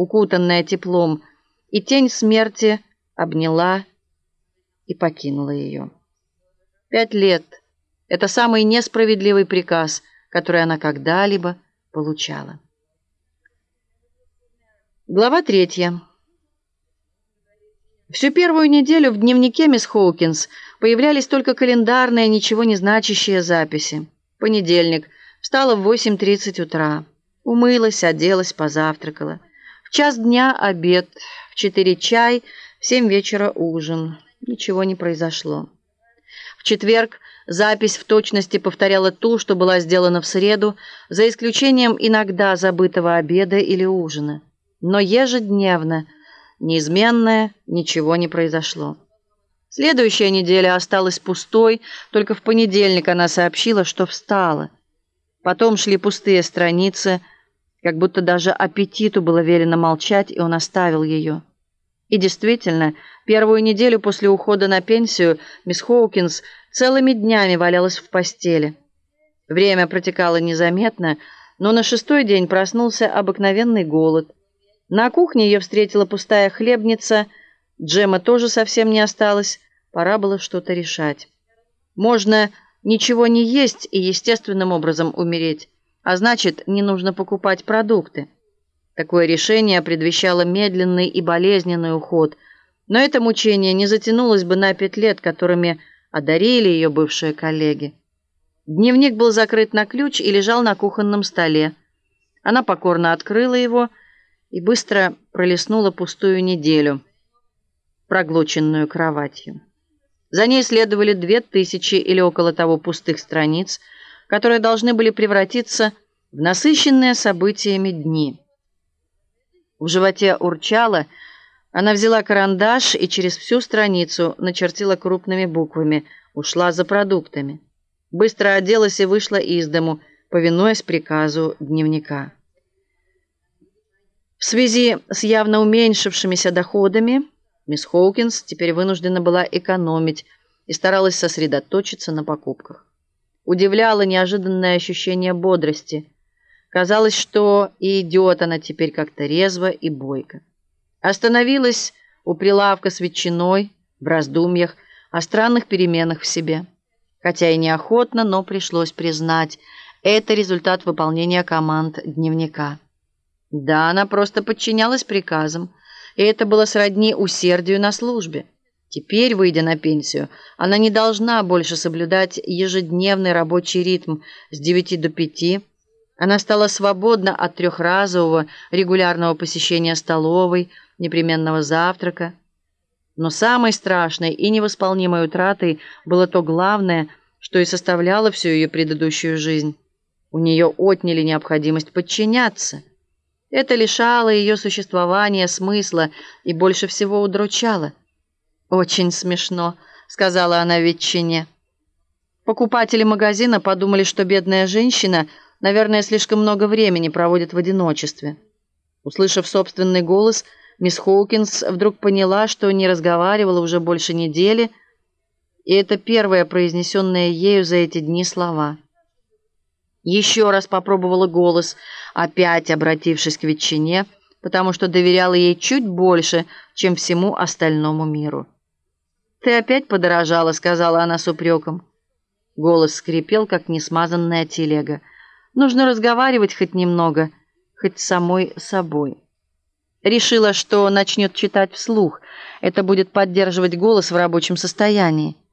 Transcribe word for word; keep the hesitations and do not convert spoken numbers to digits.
укутанная теплом, и тень смерти обняла и покинула ее. Пять лет — это самый несправедливый приказ, который она когда-либо получала. Глава третья. Всю первую неделю в дневнике мисс Хоукинс появлялись только календарные, ничего не значащие записи. Понедельник. Встала в восемь тридцать утра. Умылась, оделась, позавтракала. В час дня обед, в четыре чай, в семь вечера ужин. Ничего не произошло. В четверг запись в точности повторяла ту, что была сделана в среду, за исключением иногда забытого обеда или ужина. Но ежедневно, неизменное, ничего не произошло. Следующая неделя осталась пустой, только в понедельник она сообщила, что встала. Потом шли пустые страницы, как будто даже аппетиту было велено молчать, и он оставил ее. И действительно, первую неделю после ухода на пенсию мисс Хоукинс целыми днями валялась в постели. Время протекало незаметно, но на шестой день проснулся обыкновенный голод. На кухне ее встретила пустая хлебница, джема тоже совсем не осталось, пора было что-то решать. Можно ничего не есть и естественным образом умереть, а значит, не нужно покупать продукты. Такое решение предвещало медленный и болезненный уход, но это мучение не затянулось бы на пять лет, которыми одарили ее бывшие коллеги. Дневник был закрыт на ключ и лежал на кухонном столе. Она покорно открыла его и быстро пролистнула пустую неделю, проглоченную кроватью. За ней следовали две тысячи или около того пустых страниц, которые должны были превратиться в насыщенные событиями дни. В животе урчало, она взяла карандаш и через всю страницу начертила крупными буквами «Ушла за продуктами». Быстро оделась и вышла из дому, повинуясь приказу дневника. В связи с явно уменьшившимися доходами мисс Хоукинс теперь вынуждена была экономить и старалась сосредоточиться на покупках. Удивляло неожиданное ощущение бодрости. Казалось, что и идет она теперь как-то резво и бойко. Остановилась у прилавка с ветчиной в раздумьях о странных переменах в себе. Хотя и неохотно, но пришлось признать, это результат выполнения команд дневника. Да, она просто подчинялась приказам, и это было сродни усердию на службе. Теперь, выйдя на пенсию, она не должна больше соблюдать ежедневный рабочий ритм с девяти до пяти. Она стала свободна от трехразового регулярного посещения столовой, непременного завтрака. Но самой страшной и невосполнимой утратой было то главное, что и составляло всю ее предыдущую жизнь. У нее отняли необходимость подчиняться. Это лишало ее существования смысла и больше всего удручало. «Очень смешно», — сказала она ветчине. Покупатели магазина подумали, что бедная женщина, наверное, слишком много времени проводит в одиночестве. Услышав собственный голос, мисс Хоукинс вдруг поняла, что не разговаривала уже больше недели, и это первое произнесенное ею за эти дни слова. Еще раз попробовала голос, опять обратившись к ветчине, потому что доверяла ей чуть больше, чем всему остальному миру. «Ты опять подорожала», — сказала она с упреком. Голос скрипел, как несмазанная телега. «Нужно разговаривать хоть немного, хоть с самой собой». Решила, что начнет читать вслух. Это будет поддерживать голос в рабочем состоянии.